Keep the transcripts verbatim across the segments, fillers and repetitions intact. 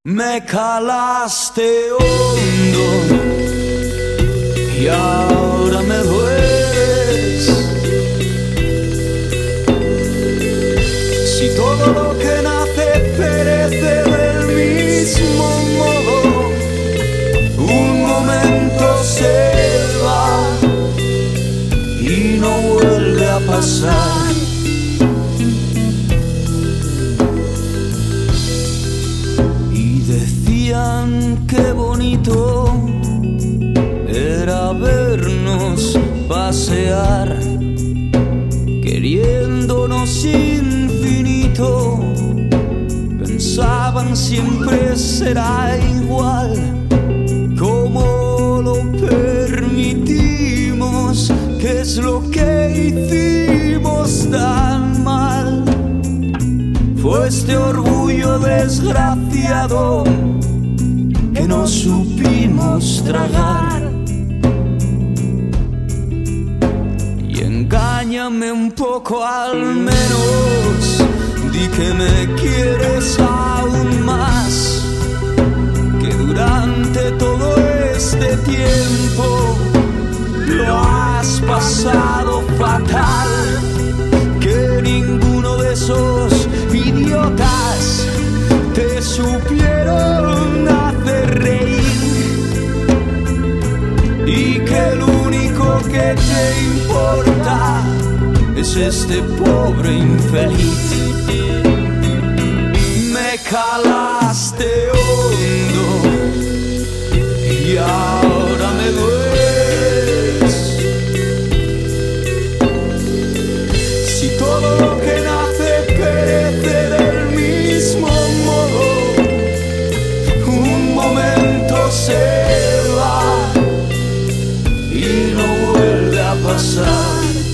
Me calaste hondo y ahora me dueles. Si todo lo que nace perece del mismo modo, un momento se va y no vuelve a pasar. Qué bonito era vernos pasear, queriéndonos infinito. Pensaban siempre será igual, como lo permitimos, qué es lo que hicimos tan mal. Fue este orgullo desgraciado que no supimos tragar. Y engáñame un poco al menos, di que me quieres aún más, que durante todo este tiempo lo has pasado fatal, que ninguno de esos idiotas te supieron hacer reír, y que el único que te importa es este pobre infeliz. Me calaste hondo y ahora me dueles. Si todo lo que nace perece del mismo modo, un momento se va y no vuelve a pasar.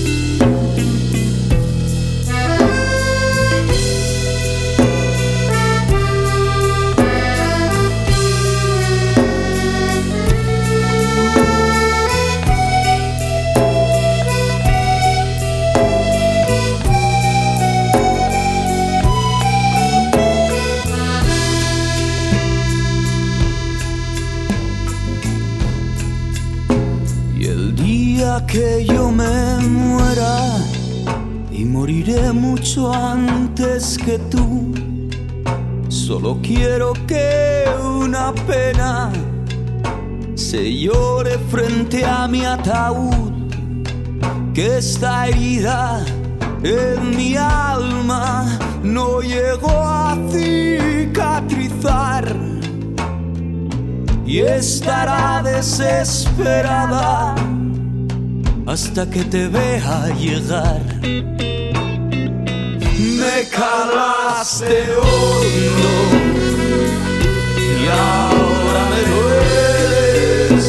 Que yo me muera, y moriré mucho antes que tú, solo quiero que una pena se llore frente a mi ataúd, que esta herida en mi alma no llegó a cicatrizar y estará desesperada hasta que te vea llegar. Me calaste hondo y ahora me dueles.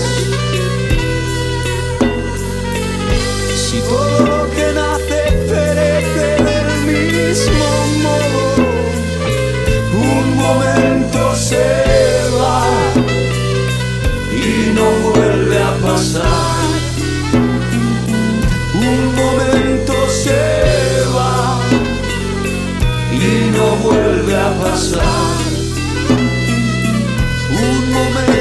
Si todo lo que nace perece del mismo modo, un momento se va y no vuelve a pasar. Un momento se va y no vuelve a pasar. Un momento